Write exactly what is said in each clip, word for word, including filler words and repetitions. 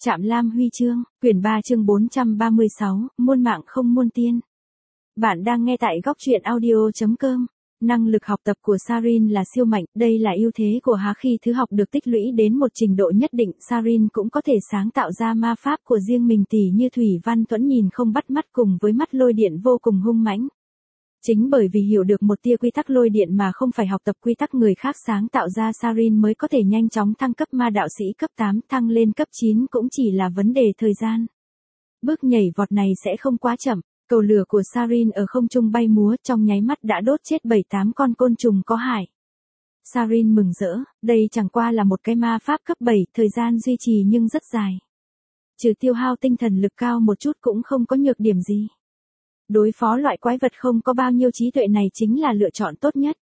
Trạm Lam Huy chương, quyển ba chương bốn trăm ba mươi sáu, muôn mạng không muôn tiên. Bạn đang nghe tại góc truyện audio chấm com. Năng lực học tập của Sarin là siêu mạnh, đây là ưu thế của hắn khi thứ học được tích lũy đến một trình độ nhất định. Sarin cũng có thể sáng tạo ra ma pháp của riêng mình tỉ như thủy văn thuẫn nhìn không bắt mắt cùng với mắt lôi điện vô cùng hung mãnh. Chính bởi vì hiểu được một tia quy tắc lôi điện mà không phải học tập quy tắc người khác sáng tạo ra, Sarin mới có thể nhanh chóng thăng cấp ma đạo sĩ cấp tám, thăng lên cấp chín cũng chỉ là vấn đề thời gian. Bước nhảy vọt này sẽ không quá chậm, cầu lửa của Sarin ở không trung bay múa trong nháy mắt đã đốt chết bảy tám con côn trùng có hại. Sarin mừng rỡ, đây chẳng qua là một cái ma pháp cấp bảy, thời gian duy trì nhưng rất dài. Trừ tiêu hao tinh thần lực cao một chút cũng không có nhược điểm gì. Đối phó loại quái vật không có bao nhiêu trí tuệ này chính là lựa chọn tốt nhất.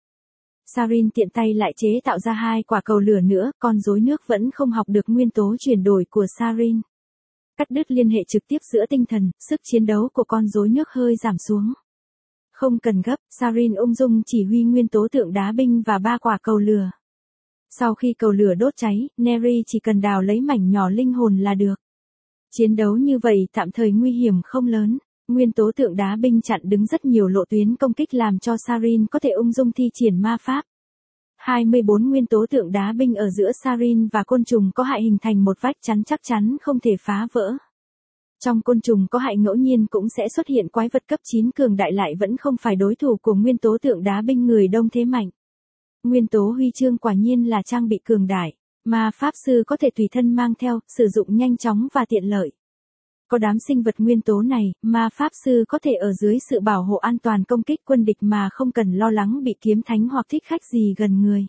Sarin tiện tay lại chế tạo ra hai quả cầu lửa nữa, con rối nước vẫn không học được nguyên tố chuyển đổi của Sarin. Cắt đứt liên hệ trực tiếp giữa tinh thần, sức chiến đấu của con rối nước hơi giảm xuống. Không cần gấp, Sarin ung dung chỉ huy nguyên tố tượng đá binh và ba quả cầu lửa. Sau khi cầu lửa đốt cháy, Neri chỉ cần đào lấy mảnh nhỏ linh hồn là được. Chiến đấu như vậy tạm thời nguy hiểm không lớn. Nguyên tố tượng đá binh chặn đứng rất nhiều lộ tuyến công kích làm cho Sarin có thể ung dung thi triển ma pháp. hai mươi bốn nguyên tố tượng đá binh ở giữa Sarin và côn trùng có hại hình thành một vách chắn chắc chắn không thể phá vỡ. Trong côn trùng có hại ngẫu nhiên cũng sẽ xuất hiện quái vật cấp chín cường đại lại vẫn không phải đối thủ của nguyên tố tượng đá binh người đông thế mạnh. Nguyên tố huy chương quả nhiên là trang bị cường đại, mà pháp sư có thể tùy thân mang theo, sử dụng nhanh chóng và tiện lợi. Có đám sinh vật nguyên tố này, ma pháp sư có thể ở dưới sự bảo hộ an toàn công kích quân địch mà không cần lo lắng bị kiếm thánh hoặc thích khách gì gần người.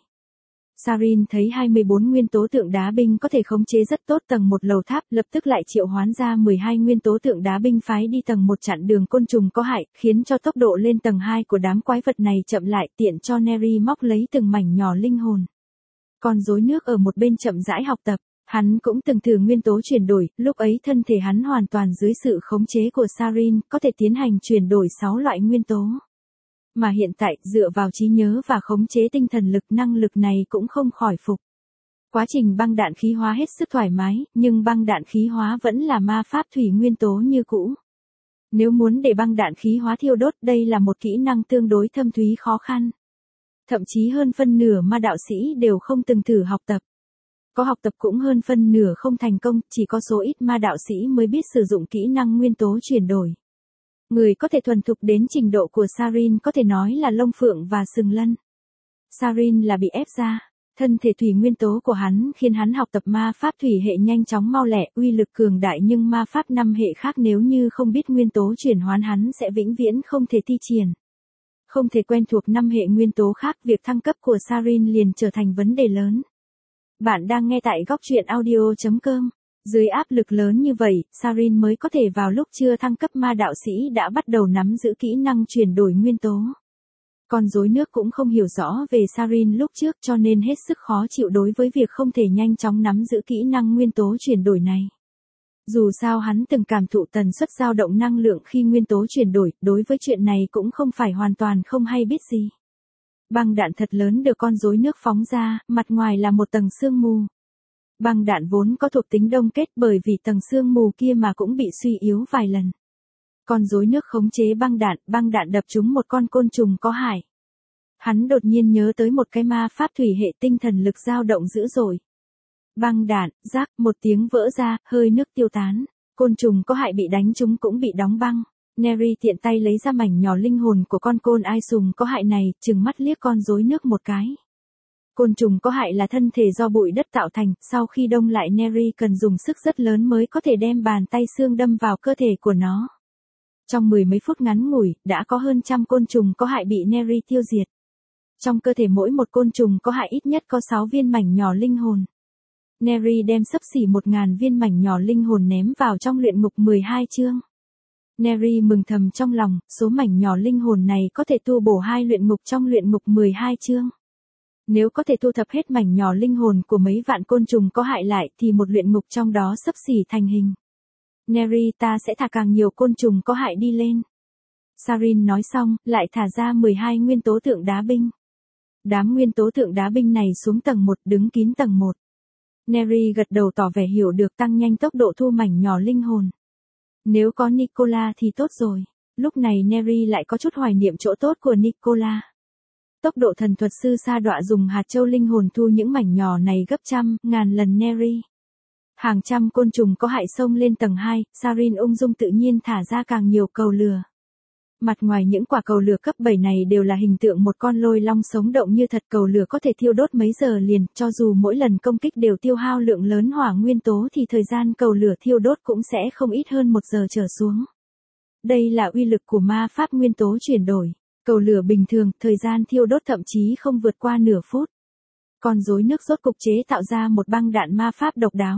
Sarin thấy hai mươi bốn nguyên tố tượng đá binh có thể khống chế rất tốt tầng một lầu tháp, lập tức lại triệu hoán ra mười hai nguyên tố tượng đá binh phái đi tầng một chặn đường côn trùng có hại, khiến cho tốc độ lên tầng hai của đám quái vật này chậm lại, tiện cho Neri móc lấy từng mảnh nhỏ linh hồn. Con rối nước ở một bên chậm rãi học tập. Hắn cũng từng thử nguyên tố chuyển đổi, lúc ấy thân thể hắn hoàn toàn dưới sự khống chế của Sarin, có thể tiến hành chuyển đổi sáu loại nguyên tố. Mà hiện tại, dựa vào trí nhớ và khống chế tinh thần lực, năng lực này cũng không khỏi phục. Quá trình băng đạn khí hóa hết sức thoải mái, nhưng băng đạn khí hóa vẫn là ma pháp thủy nguyên tố như cũ. Nếu muốn để băng đạn khí hóa thiêu đốt, đây là một kỹ năng tương đối thâm thúy khó khăn. Thậm chí hơn phân nửa ma đạo sĩ đều không từng thử học tập. Có học tập cũng hơn phân nửa không thành công, chỉ có số ít ma đạo sĩ mới biết sử dụng kỹ năng nguyên tố chuyển đổi. Người có thể thuần thục đến trình độ của Sarin có thể nói là lông phượng và sừng lân. Sarin là bị ép ra, thân thể thủy nguyên tố của hắn khiến hắn học tập ma pháp thủy hệ nhanh chóng mau lẹ, uy lực cường đại, nhưng ma pháp năm hệ khác nếu như không biết nguyên tố chuyển hoán hắn sẽ vĩnh viễn không thể thi triển. Không thể quen thuộc năm hệ nguyên tố khác, việc thăng cấp của Sarin liền trở thành vấn đề lớn. Bạn đang nghe tại góc truyện audio chấm com. Dưới áp lực lớn như vậy, Sarin mới có thể vào lúc chưa thăng cấp ma đạo sĩ đã bắt đầu nắm giữ kỹ năng chuyển đổi nguyên tố. Con rối nước cũng không hiểu rõ về Sarin lúc trước cho nên hết sức khó chịu đối với việc không thể nhanh chóng nắm giữ kỹ năng nguyên tố chuyển đổi này. Dù sao hắn từng cảm thụ tần suất dao động năng lượng khi nguyên tố chuyển đổi, đối với chuyện này cũng không phải hoàn toàn không hay biết gì. Băng đạn thật lớn được con rối nước phóng ra, mặt ngoài là một tầng sương mù. Băng đạn vốn có thuộc tính đông kết, bởi vì tầng sương mù kia mà cũng bị suy yếu vài lần. Con rối nước khống chế băng đạn, băng đạn đập trúng một con côn trùng có hại. Hắn đột nhiên nhớ tới một cái ma pháp thủy hệ, tinh thần lực dao động dữ dội. Băng đạn, rác, một tiếng vỡ ra, hơi nước tiêu tán. Côn trùng có hại bị đánh trúng cũng bị đóng băng. Neri tiện tay lấy ra mảnh nhỏ linh hồn của con côn ai sùng có hại này, trừng mắt liếc con rối nước một cái. Côn trùng có hại là thân thể do bụi đất tạo thành, sau khi đông lại Neri cần dùng sức rất lớn mới có thể đem bàn tay xương đâm vào cơ thể của nó. Trong mười mấy phút ngắn ngủi, đã có hơn trăm côn trùng có hại bị Neri tiêu diệt. Trong cơ thể mỗi một côn trùng có hại ít nhất có sáu viên mảnh nhỏ linh hồn. Neri đem xấp xỉ một nghìn viên mảnh nhỏ linh hồn ném vào trong luyện ngục mười hai chương. Neri mừng thầm trong lòng, số mảnh nhỏ linh hồn này có thể tu bổ hai luyện ngục trong luyện ngục mười hai chương. Nếu có thể thu thập hết mảnh nhỏ linh hồn của mấy vạn côn trùng có hại lại thì một luyện ngục trong đó xấp xỉ thành hình. Neri, ta sẽ thả càng nhiều côn trùng có hại đi lên. Sarin nói xong, lại thả ra mười hai nguyên tố tượng đá binh. Đám nguyên tố tượng đá binh này xuống tầng một, đứng kín tầng một. Neri gật đầu tỏ vẻ hiểu được, tăng nhanh tốc độ thu mảnh nhỏ linh hồn. Nếu có Nicola thì tốt rồi. Lúc này Neri lại có chút hoài niệm chỗ tốt của Nicola. Tốc độ thần thuật sư sa đọa dùng hạt châu linh hồn thu những mảnh nhỏ này gấp trăm, ngàn lần Neri. Hàng trăm côn trùng có hại xông lên tầng hai, Sarin ung dung tự nhiên thả ra càng nhiều cầu lửa. Mặt ngoài những quả cầu lửa cấp bảy này đều là hình tượng một con lôi long sống động như thật, cầu lửa có thể thiêu đốt mấy giờ liền, cho dù mỗi lần công kích đều tiêu hao lượng lớn hỏa nguyên tố thì thời gian cầu lửa thiêu đốt cũng sẽ không ít hơn một giờ trở xuống. Đây là uy lực của ma pháp nguyên tố chuyển đổi. Cầu lửa bình thường, thời gian thiêu đốt thậm chí không vượt qua nửa phút. Con rối nước rốt cục chế tạo ra một băng đạn ma pháp độc đáo.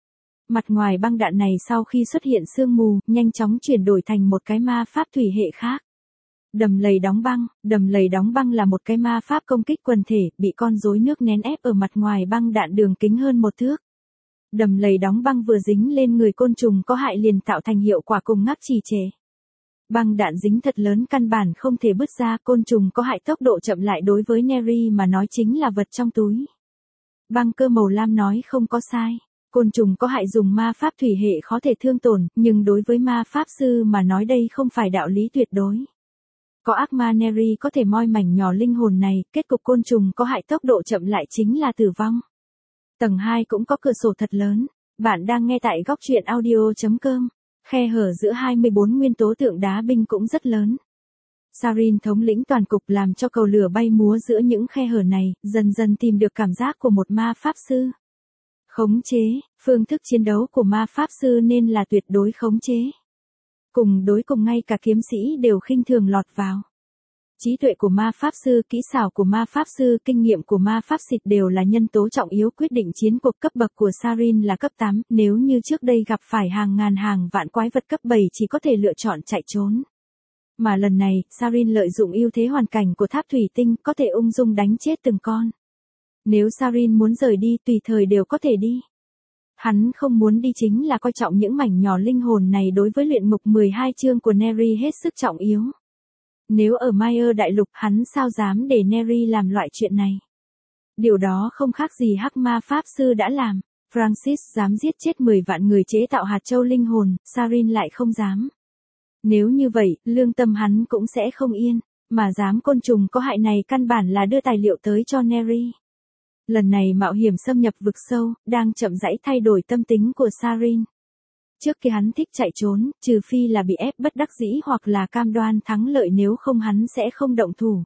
Mặt ngoài băng đạn này sau khi xuất hiện sương mù, nhanh chóng chuyển đổi thành một cái ma pháp thủy hệ khác. Đầm lầy đóng băng, đầm lầy đóng băng là một cái ma pháp công kích quần thể, bị con rối nước nén ép ở mặt ngoài băng đạn đường kính hơn một thước. Đầm lầy đóng băng vừa dính lên người côn trùng có hại liền tạo thành hiệu quả cùng ngắc trì trệ. Băng đạn dính thật lớn căn bản không thể bứt ra, côn trùng có hại tốc độ chậm lại đối với Neri mà nói chính là vật trong túi. Băng cơ màu lam nói không có sai. Côn trùng có hại dùng ma pháp thủy hệ khó thể thương tổn, nhưng đối với ma pháp sư mà nói đây không phải đạo lý tuyệt đối. Có ác ma Neri có thể moi mảnh nhỏ linh hồn này, kết cục côn trùng có hại tốc độ chậm lại chính là tử vong. Tầng hai cũng có cửa sổ thật lớn. Bạn đang nghe tại góc truyện audio chấm com. Khe hở giữa hai mươi bốn nguyên tố tượng đá binh cũng rất lớn. Sarin thống lĩnh toàn cục làm cho cầu lửa bay múa giữa những khe hở này, dần dần tìm được cảm giác của một ma pháp sư. Khống chế, phương thức chiến đấu của ma pháp sư nên là tuyệt đối khống chế. Cùng đối cùng ngay cả kiếm sĩ đều khinh thường lọt vào. Trí tuệ của ma pháp sư, kỹ xảo của ma pháp sư, kinh nghiệm của ma pháp xịt đều là nhân tố trọng yếu quyết định chiến cuộc. Cấp bậc của Sarin là cấp tám, nếu như trước đây gặp phải hàng ngàn hàng vạn quái vật cấp bảy chỉ có thể lựa chọn chạy trốn. Mà lần này, Sarin lợi dụng ưu thế hoàn cảnh của tháp thủy tinh, có thể ung dung đánh chết từng con. Nếu Sarin muốn rời đi tùy thời đều có thể đi. Hắn không muốn đi chính là coi trọng những mảnh nhỏ linh hồn này, đối với luyện ngục mười hai chương của Neri hết sức trọng yếu. Nếu ở Mayer đại lục hắn sao dám để Neri làm loại chuyện này. Điều đó không khác gì hắc ma pháp sư đã làm. Francis dám giết chết mười vạn người chế tạo hạt châu linh hồn, Sarin lại không dám. Nếu như vậy, lương tâm hắn cũng sẽ không yên, mà dám côn trùng có hại này căn bản là đưa tài liệu tới cho Neri. Lần này mạo hiểm xâm nhập vực sâu, đang chậm rãi thay đổi tâm tính của Sarin. Trước kia hắn thích chạy trốn, trừ phi là bị ép bất đắc dĩ hoặc là cam đoan thắng lợi, nếu không hắn sẽ không động thủ.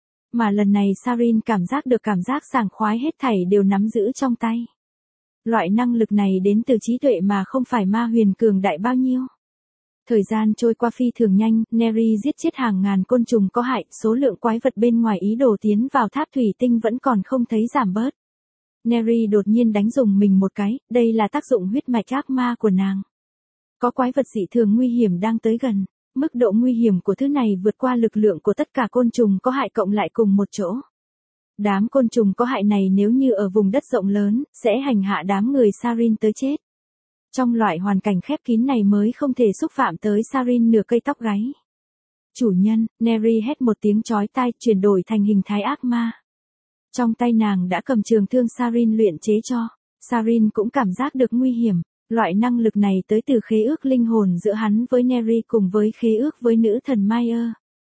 Mà lần này Sarin cảm giác được cảm giác sảng khoái, hết thảy đều nắm giữ trong tay. Loại năng lực này đến từ trí tuệ mà không phải ma huyền cường đại bao nhiêu. Thời gian trôi qua phi thường nhanh, Neri giết chết hàng ngàn côn trùng có hại, số lượng quái vật bên ngoài ý đồ tiến vào tháp thủy tinh vẫn còn không thấy giảm bớt. Neri đột nhiên đánh dùng mình một cái, đây là tác dụng huyết mạch ác ma của nàng. Có quái vật dị thường nguy hiểm đang tới gần, mức độ nguy hiểm của thứ này vượt qua lực lượng của tất cả côn trùng có hại cộng lại cùng một chỗ. Đám côn trùng có hại này nếu như ở vùng đất rộng lớn, sẽ hành hạ đám người Sarin tới chết. Trong loại hoàn cảnh khép kín này mới không thể xúc phạm tới Sarin nửa cây tóc gáy. Chủ nhân, Neri hét một tiếng chói tai, chuyển đổi thành hình thái ác ma. Trong tay nàng đã cầm trường thương Sarin luyện chế cho. Sarin cũng cảm giác được nguy hiểm. Loại năng lực này tới từ khế ước linh hồn giữa hắn với Neri cùng với khế ước với nữ thần Mayer.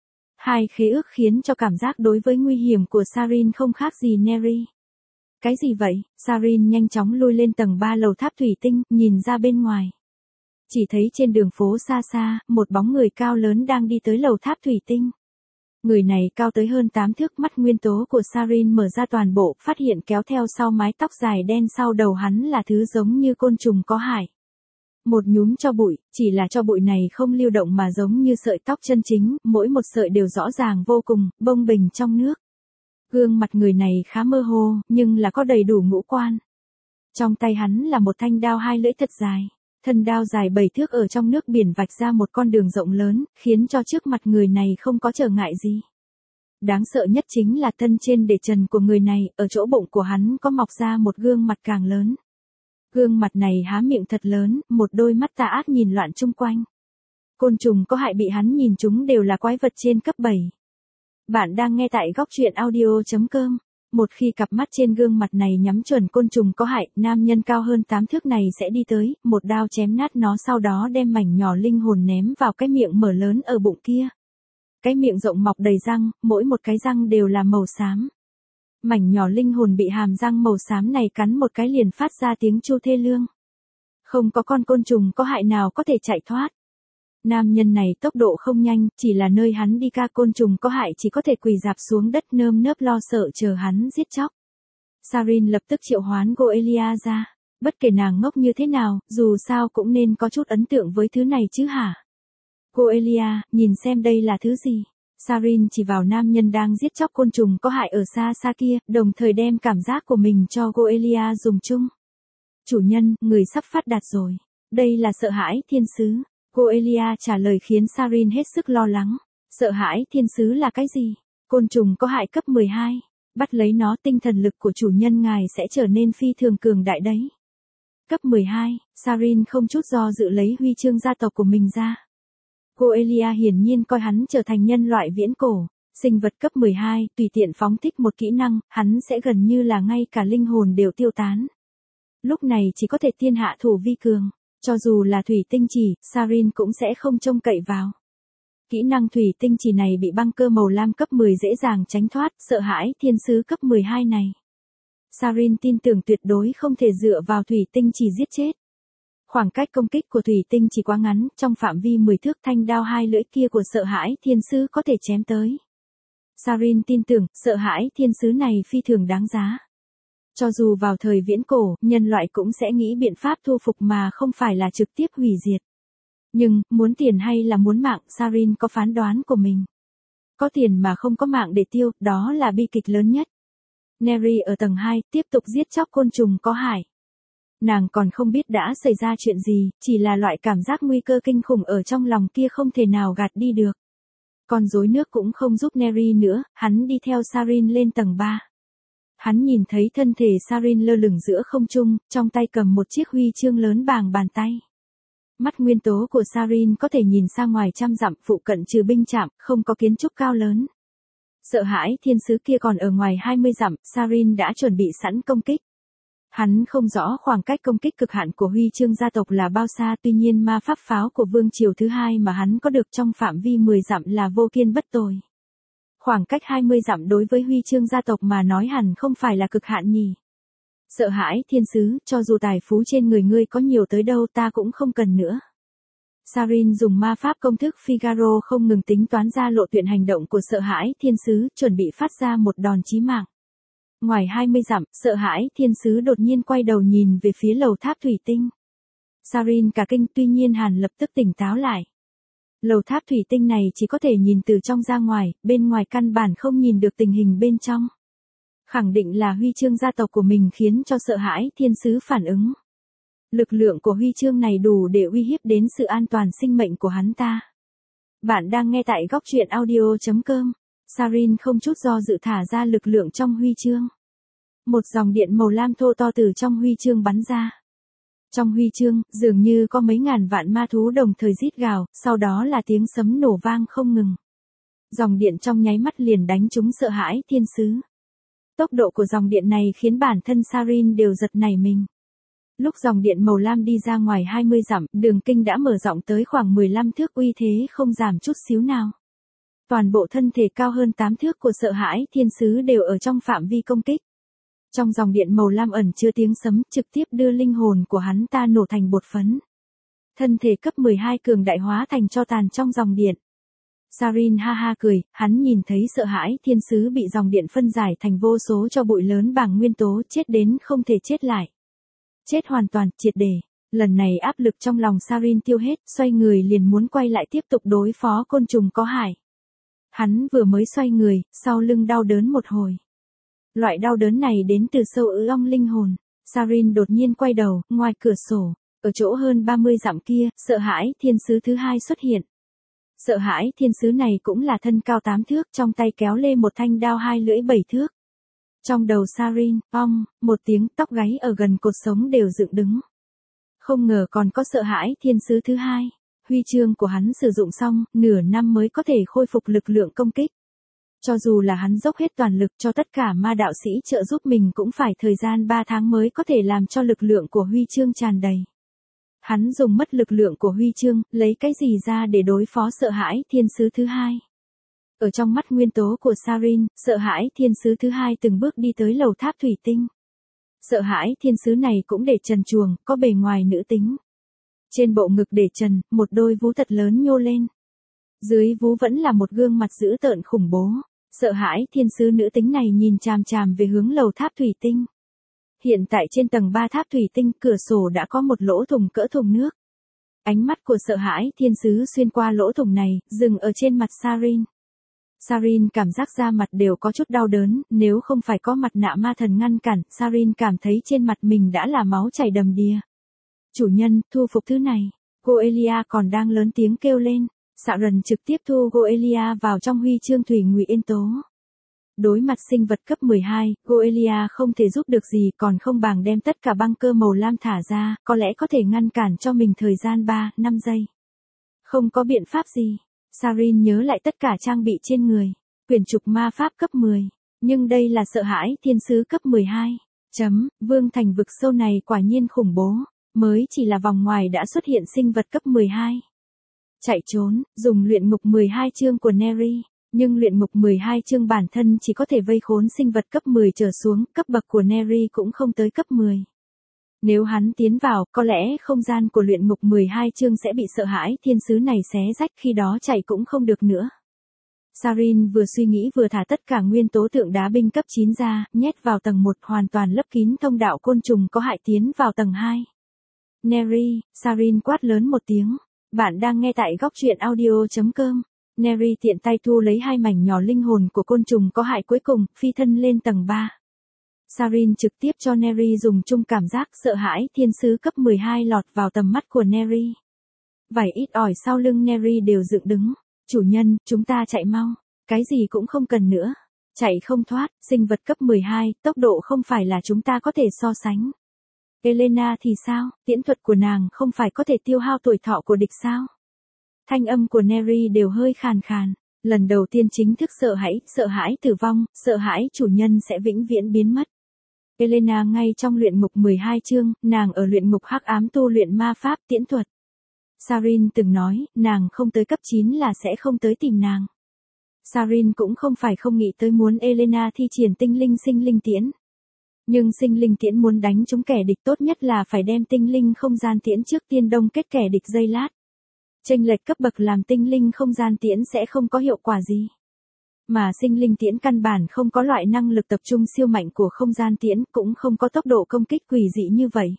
Hai khế ước khiến cho cảm giác đối với nguy hiểm của Sarin không khác gì Neri. Cái gì vậy? Sarin nhanh chóng lui lên tầng ba lầu tháp thủy tinh, nhìn ra bên ngoài. Chỉ thấy trên đường phố xa xa, một bóng người cao lớn đang đi tới lầu tháp thủy tinh. Người này cao tới hơn tám thước, mắt nguyên tố của Sarin mở ra toàn bộ, phát hiện kéo theo sau mái tóc dài đen sau đầu hắn là thứ giống như côn trùng có hại. Một nhúm tro bụi, chỉ là tro bụi này không lưu động mà giống như sợi tóc chân chính, mỗi một sợi đều rõ ràng vô cùng, bông bềnh trong nước. Gương mặt người này khá mơ hồ, nhưng là có đầy đủ ngũ quan. Trong tay hắn là một thanh đao hai lưỡi thật dài. Thân đao dài bảy thước ở trong nước biển vạch ra một con đường rộng lớn, khiến cho trước mặt người này không có trở ngại gì. Đáng sợ nhất chính là thân trên để trần của người này, ở chỗ bụng của hắn có mọc ra một gương mặt càng lớn. Gương mặt này há miệng thật lớn, một đôi mắt tà ác nhìn loạn chung quanh. Côn trùng có hại bị hắn nhìn chúng đều là quái vật trên cấp bảy. Bạn đang nghe tại góc truyện audio chấm com. Một khi cặp mắt trên gương mặt này nhắm chuẩn côn trùng có hại, nam nhân cao hơn tám thước này sẽ đi tới, một đao chém nát nó, sau đó đem mảnh nhỏ linh hồn ném vào cái miệng mở lớn ở bụng kia. Cái miệng rộng mọc đầy răng, mỗi một cái răng đều là màu xám. Mảnh nhỏ linh hồn bị hàm răng màu xám này cắn một cái liền phát ra tiếng chu thê lương. Không có con côn trùng có hại nào có thể chạy thoát. Nam nhân này tốc độ không nhanh, chỉ là nơi hắn đi ca côn trùng có hại chỉ có thể quỳ dạp xuống đất nơm nớp lo sợ chờ hắn giết chóc. Sarin lập tức triệu hoán Goelia ra. Bất kể nàng ngốc như thế nào, dù sao cũng nên có chút ấn tượng với thứ này chứ hả? Goelia, nhìn xem đây là thứ gì? Sarin chỉ vào nam nhân đang giết chóc côn trùng có hại ở xa xa kia, đồng thời đem cảm giác của mình cho Goelia dùng chung. Chủ nhân, người sắp phát đạt rồi. Đây là sợ hãi thiên sứ. Goelia trả lời khiến Sarin hết sức lo lắng. Sợ hãi thiên sứ là cái gì? Côn trùng có hại cấp mười hai. Bắt lấy nó, tinh thần lực của chủ nhân ngài sẽ trở nên phi thường cường đại đấy. Cấp mười hai, Sarin không chút do dự lấy huy chương gia tộc của mình ra. Goelia hiển nhiên coi hắn trở thành nhân loại viễn cổ, sinh vật cấp mười hai, tùy tiện phóng thích một kỹ năng, hắn sẽ gần như là ngay cả linh hồn đều tiêu tán. Lúc này chỉ có thể tiên hạ thủ vi cường, cho dù là thủy tinh chỉ, Sarin cũng sẽ không trông cậy vào. Kỹ năng thủy tinh chỉ này bị băng cơ màu lam cấp mười dễ dàng tránh thoát, sợ hãi thiên sứ cấp mười hai này. Sarin tin tưởng tuyệt đối không thể dựa vào thủy tinh chỉ giết chết. Khoảng cách công kích của thủy tinh chỉ quá ngắn, trong phạm vi mười thước thanh đao hai lưỡi kia của sợ hãi thiên sứ có thể chém tới. Sarin tin tưởng, sợ hãi thiên sứ này phi thường đáng giá. Cho dù vào thời viễn cổ, nhân loại cũng sẽ nghĩ biện pháp thu phục mà không phải là trực tiếp hủy diệt. Nhưng, muốn tiền hay là muốn mạng, Sarin có phán đoán của mình. Có tiền mà không có mạng để tiêu, đó là bi kịch lớn nhất. Neri ở tầng hai, tiếp tục giết chóc côn trùng có hại. Nàng còn không biết đã xảy ra chuyện gì, chỉ là loại cảm giác nguy cơ kinh khủng ở trong lòng kia không thể nào gạt đi được. Con rối nước cũng không giúp Neri nữa, hắn đi theo Sarin lên tầng ba. Hắn nhìn thấy thân thể Sarin lơ lửng giữa không trung, trong tay cầm một chiếc huy chương lớn bằng bàn tay. Mắt nguyên tố của Sarin có thể nhìn xa ngoài trăm dặm, phụ cận trừ binh trạm, không có kiến trúc cao lớn. Sợ hãi thiên sứ kia còn ở ngoài hai mươi dặm, Sarin đã chuẩn bị sẵn công kích. Hắn không rõ khoảng cách công kích cực hạn của huy chương gia tộc là bao xa, tuy nhiên ma pháp pháo của vương triều thứ hai mà hắn có được trong phạm vi mười dặm là vô kiên bất tồi. Khoảng cách hai mươi dặm đối với huy chương gia tộc mà nói hẳn không phải là cực hạn nhỉ. Sợ hãi thiên sứ, cho dù tài phú trên người ngươi có nhiều tới đâu ta cũng không cần nữa. Sarin dùng ma pháp công thức Figaro không ngừng tính toán ra lộ tuyển hành động của sợ hãi thiên sứ, chuẩn bị phát ra một đòn chí mạng. Ngoài hai mươi dặm, sợ hãi thiên sứ đột nhiên quay đầu nhìn về phía lầu tháp thủy tinh. Sarin cả kinh, tuy nhiên Hàn lập tức tỉnh táo lại. Lầu tháp thủy tinh này chỉ có thể nhìn từ trong ra ngoài, bên ngoài căn bản không nhìn được tình hình bên trong. Khẳng định là huy chương gia tộc của mình khiến cho sợ hãi thiên sứ phản ứng. Lực lượng của huy chương này đủ để uy hiếp đến sự an toàn sinh mệnh của hắn ta. Bạn đang nghe tại góc truyện audio chấm com. Sarin không chút do dự thả ra lực lượng trong huy chương. Một dòng điện màu lam thô to từ trong huy chương bắn ra. Trong huy chương, dường như có mấy ngàn vạn ma thú đồng thời rít gào, sau đó là tiếng sấm nổ vang không ngừng. Dòng điện trong nháy mắt liền đánh trúng sợ hãi thiên sứ. Tốc độ của dòng điện này khiến bản thân Sarin đều giật nảy mình. Lúc dòng điện màu lam đi ra ngoài hai mươi dặm, đường kinh đã mở rộng tới khoảng mười lăm thước, uy thế không giảm chút xíu nào. Toàn bộ thân thể cao hơn tám thước của sợ hãi thiên sứ đều ở trong phạm vi công kích. Trong dòng điện màu lam ẩn chứa tiếng sấm, trực tiếp đưa linh hồn của hắn ta nổ thành bột phấn. Thân thể cấp mười hai cường đại hóa thành tro tàn trong dòng điện. Sarin ha ha cười, hắn nhìn thấy sợ hãi thiên sứ bị dòng điện phân giải thành vô số tro bụi lớn bằng nguyên tố, chết đến không thể chết lại. Chết hoàn toàn, triệt để. Lần này áp lực trong lòng Sarin tiêu hết, xoay người liền muốn quay lại tiếp tục đối phó côn trùng có hại. Hắn vừa mới xoay người, sau lưng đau đớn một hồi. Loại đau đớn này đến từ sâu ứ ong linh hồn. Sarin đột nhiên quay đầu, ngoài cửa sổ, ở chỗ hơn ba mươi dặm kia, sợ hãi thiên sứ thứ hai xuất hiện. Sợ hãi thiên sứ này cũng là thân cao tám thước, trong tay kéo lê một thanh đao hai lưỡi bảy thước. Trong đầu Sarin, ong, một tiếng, tóc gáy ở gần cột sống đều dựng đứng. Không ngờ còn có sợ hãi thiên sứ thứ hai. Huy chương của hắn sử dụng xong, nửa năm mới có thể khôi phục lực lượng công kích. Cho dù là hắn dốc hết toàn lực cho tất cả ma đạo sĩ trợ giúp mình cũng phải thời gian ba tháng mới có thể làm cho lực lượng của huy chương tràn đầy. Hắn dùng mất lực lượng của huy chương, lấy cái gì ra để đối phó sợ hãi thiên sứ thứ hai. Ở trong mắt nguyên tố của Sarin, sợ hãi thiên sứ thứ hai từng bước đi tới lầu tháp thủy tinh. Sợ hãi thiên sứ này cũng để trần truồng, có bề ngoài nữ tính. Trên bộ ngực để trần, một đôi vú thật lớn nhô lên. Dưới vú vẫn là một gương mặt dữ tợn khủng bố. Sợ hãi thiên sứ nữ tính này nhìn chằm chằm về hướng lầu tháp thủy tinh. Hiện tại trên tầng ba tháp thủy tinh, cửa sổ đã có một lỗ thủng cỡ thùng nước. Ánh mắt của sợ hãi thiên sứ xuyên qua lỗ thủng này, dừng ở trên mặt Sarin. Sarin cảm giác da mặt đều có chút đau đớn, nếu không phải có mặt nạ ma thần ngăn cản, Sarin cảm thấy trên mặt mình đã là máu chảy đầm đìa. Chủ nhân, thu phục thứ này. Goelia còn đang lớn tiếng kêu lên. Saren trực tiếp thu Goelia vào trong huy chương thủy ngụy yên tố. Đối mặt sinh vật cấp mười hai, Goelia không thể giúp được gì, còn không bằng đem tất cả băng cơ màu lam thả ra, có lẽ có thể ngăn cản cho mình thời gian ba, năm giây. Không có biện pháp gì. Sarin nhớ lại tất cả trang bị trên người. Quyển trục ma pháp cấp mười. Nhưng đây là sợ hãi thiên sứ cấp mười hai. Chấm, vương thành vực sâu này quả nhiên khủng bố. Mới chỉ là vòng ngoài đã xuất hiện sinh vật cấp mười hai. Chạy trốn, dùng luyện ngục mười hai chương của Neri. Nhưng luyện ngục mười hai chương bản thân chỉ có thể vây khốn sinh vật cấp mười trở xuống, cấp bậc của Neri cũng không tới cấp mười. Nếu hắn tiến vào, có lẽ không gian của luyện ngục mười hai chương sẽ bị sợ hãi thiên sứ này xé rách, khi đó chạy cũng không được nữa. Sarin vừa suy nghĩ vừa thả tất cả nguyên tố tượng đá binh cấp chín ra, nhét vào tầng một, hoàn toàn lấp kín thông đạo côn trùng có hại tiến vào tầng hai. Neri, Sarin quát lớn một tiếng. Bạn đang nghe tại góc truyện audio chấm com. Neri tiện tay thu lấy hai mảnh nhỏ linh hồn của côn trùng có hại cuối cùng, phi thân lên tầng ba. Sarin trực tiếp cho Neri dùng chung cảm giác sợ hãi thiên sứ cấp mười hai lọt vào tầm mắt của Neri. Vảy ít ỏi sau lưng Neri đều dựng đứng. Chủ nhân, chúng ta chạy mau. Cái gì cũng không cần nữa. Chạy không thoát, sinh vật cấp mười hai, tốc độ không phải là chúng ta có thể so sánh. Elena thì sao, tiễn thuật của nàng không phải có thể tiêu hao tuổi thọ của địch sao? Thanh âm của Neri đều hơi khàn khàn. Lần đầu tiên chính thức sợ hãi, sợ hãi tử vong, sợ hãi chủ nhân sẽ vĩnh viễn biến mất. Elena ngay trong luyện ngục mười hai chương, nàng ở luyện ngục hắc ám tu luyện ma pháp tiễn thuật. Sarin từng nói, nàng không tới cấp chín là sẽ không tới tìm nàng. Sarin cũng không phải không nghĩ tới muốn Elena thi triển tinh linh sinh linh tiễn. Nhưng sinh linh tiễn muốn đánh trúng kẻ địch tốt nhất là phải đem tinh linh không gian tiễn trước tiên đông kết kẻ địch giây lát. Chênh lệch cấp bậc làm tinh linh không gian tiễn sẽ không có hiệu quả gì. Mà sinh linh tiễn căn bản không có loại năng lực tập trung siêu mạnh của không gian tiễn, cũng không có tốc độ công kích quỷ dị như vậy.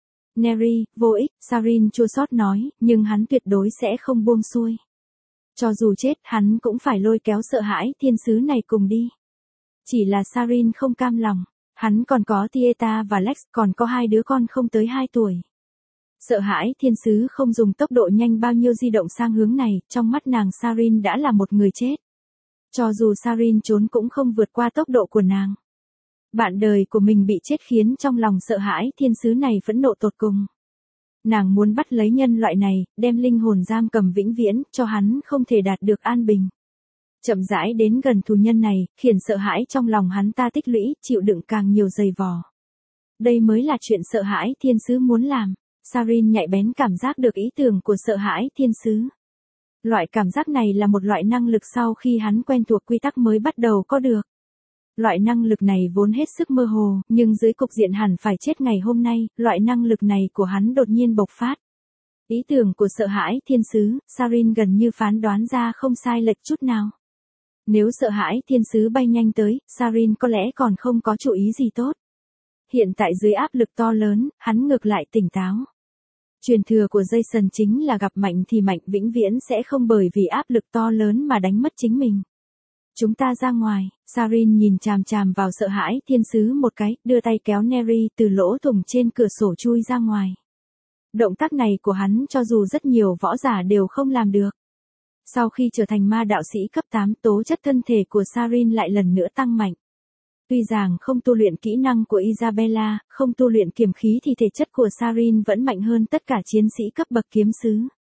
Neri, vô ích, Sarin chua xót nói, nhưng hắn tuyệt đối sẽ không buông xuôi. Cho dù chết, hắn cũng phải lôi kéo sợ hãi thiên sứ này cùng đi. Chỉ là Sarin không cam lòng. Hắn còn có Tieta và Lex, còn có hai đứa con không tới hai tuổi. Sợ hãi thiên sứ không dùng tốc độ nhanh bao nhiêu di động sang hướng này, trong mắt nàng Sarin đã là một người chết. Cho dù Sarin trốn cũng không vượt qua tốc độ của nàng. Bạn đời của mình bị chết khiến trong lòng sợ hãi thiên sứ này phẫn nộ tột cùng. Nàng muốn bắt lấy nhân loại này, đem linh hồn giam cầm vĩnh viễn, cho hắn không thể đạt được an bình. Chậm rãi đến gần thù nhân này, khiến sợ hãi trong lòng hắn ta tích lũy, chịu đựng càng nhiều dày vò. Đây mới là chuyện sợ hãi thiên sứ muốn làm. Sarin nhạy bén cảm giác được ý tưởng của sợ hãi thiên sứ. Loại cảm giác này là một loại năng lực sau khi hắn quen thuộc quy tắc mới bắt đầu có được. Loại năng lực này vốn hết sức mơ hồ, nhưng dưới cục diện hẳn phải chết ngày hôm nay, loại năng lực này của hắn đột nhiên bộc phát. Ý tưởng của sợ hãi thiên sứ, Sarin gần như phán đoán ra không sai lệch chút nào. Nếu sợ hãi thiên sứ bay nhanh tới, Sarin có lẽ còn không có chủ ý gì tốt. Hiện tại dưới áp lực to lớn, hắn ngược lại tỉnh táo. Truyền thừa của Jason chính là gặp mạnh thì mạnh, vĩnh viễn sẽ không bởi vì áp lực to lớn mà đánh mất chính mình. Chúng ta ra ngoài, Sarin nhìn chằm chằm vào sợ hãi thiên sứ một cái, đưa tay kéo Neri từ lỗ thủng trên cửa sổ chui ra ngoài. Động tác này của hắn cho dù rất nhiều võ giả đều không làm được. Sau khi trở thành ma đạo sĩ cấp tám, tố chất thân thể của Sarin lại lần nữa tăng mạnh. Tuy rằng không tu luyện kỹ năng của Isabella, không tu luyện kiếm khí thì thể chất của Sarin vẫn mạnh hơn tất cả chiến sĩ cấp bậc kiếm sứ.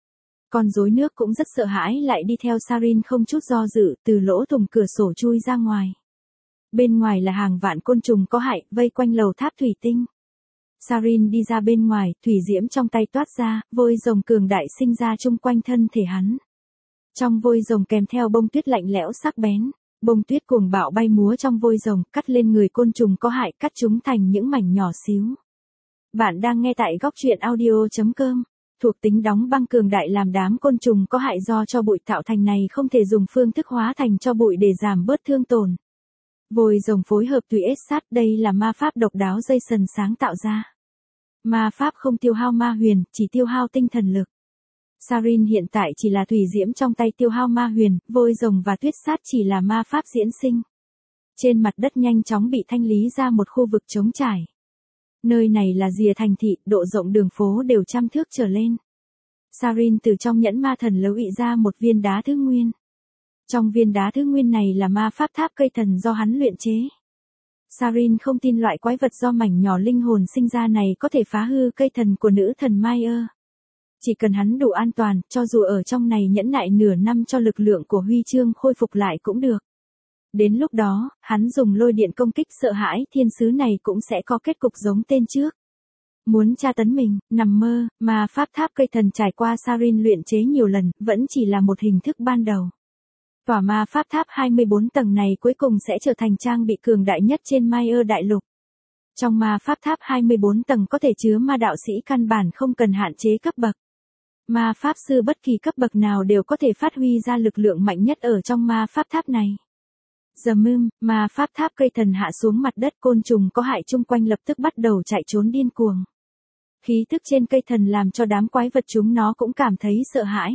Con rối nước cũng rất sợ hãi lại đi theo Sarin không chút do dự, từ lỗ thủng cửa sổ chui ra ngoài. Bên ngoài là hàng vạn côn trùng có hại, vây quanh lầu tháp thủy tinh. Sarin đi ra bên ngoài, thủy diễm trong tay toát ra, vôi rồng cường đại sinh ra chung quanh thân thể hắn. Trong vôi rồng kèm theo bông tuyết lạnh lẽo sắc bén. Bông tuyết cuồng bạo bay múa trong vôi rồng, cắt lên người côn trùng có hại, cắt chúng thành những mảnh nhỏ xíu. Bạn đang nghe tại góc truyện audio chấm com. Thuộc tính đóng băng cường đại làm đám côn trùng có hại do cho bụi tạo thành này không thể dùng phương thức hóa thành cho bụi để giảm bớt thương tổn. Vôi rồng phối hợp thủy ết sát, đây là ma pháp độc đáo Jason sáng tạo ra. Ma pháp không tiêu hao ma huyền, chỉ tiêu hao tinh thần lực. Sarin hiện tại chỉ là thủy diễm trong tay tiêu hao ma huyền, vôi rồng và tuyết sát chỉ là ma pháp diễn sinh. Trên mặt đất nhanh chóng bị thanh lý ra một khu vực trống trải. Nơi này là rìa thành thị, độ rộng đường phố đều trăm thước trở lên. Sarin từ trong nhẫn ma thần lấu ị ra một viên đá thứ nguyên. Trong viên đá thứ nguyên này là ma pháp tháp cây thần do hắn luyện chế. Sarin không tin loại quái vật do mảnh nhỏ linh hồn sinh ra này có thể phá hư cây thần của nữ thần Maya. Chỉ cần hắn đủ an toàn, cho dù ở trong này nhẫn nại nửa năm cho lực lượng của huy chương khôi phục lại cũng được. Đến lúc đó, hắn dùng lôi điện công kích sợ hãi thiên sứ này cũng sẽ có kết cục giống tên trước. Muốn tra tấn mình, nằm mơ, mà pháp tháp cây thần trải qua Sarin luyện chế nhiều lần, vẫn chỉ là một hình thức ban đầu. Tòa ma pháp tháp hai mươi bốn tầng này cuối cùng sẽ trở thành trang bị cường đại nhất trên Maya đại lục. Trong ma pháp tháp hai mươi bốn tầng có thể chứa ma đạo sĩ căn bản không cần hạn chế cấp bậc. Ma pháp sư bất kỳ cấp bậc nào đều có thể phát huy ra lực lượng mạnh nhất ở trong ma pháp tháp này. Dầm, ma pháp tháp cây thần hạ xuống mặt đất, côn trùng có hại chung quanh lập tức bắt đầu chạy trốn điên cuồng. Khí thức trên cây thần làm cho đám quái vật chúng nó cũng cảm thấy sợ hãi.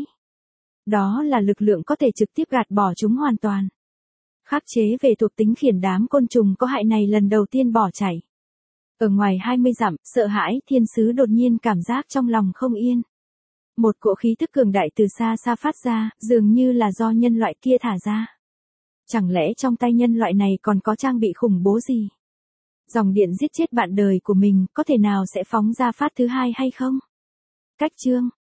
Đó là lực lượng có thể trực tiếp gạt bỏ chúng hoàn toàn. Khắc chế về thuộc tính khiển đám côn trùng có hại này lần đầu tiên bỏ chạy. Ở ngoài hai mươi dặm, sợ hãi thiên sứ đột nhiên cảm giác trong lòng không yên. Một cỗ khí thức cường đại từ xa xa phát ra, dường như là do nhân loại kia thả ra. Chẳng lẽ trong tay nhân loại này còn có trang bị khủng bố gì? Dòng điện giết chết bạn đời của mình có thể nào sẽ phóng ra phát thứ hai hay không? Cách chương,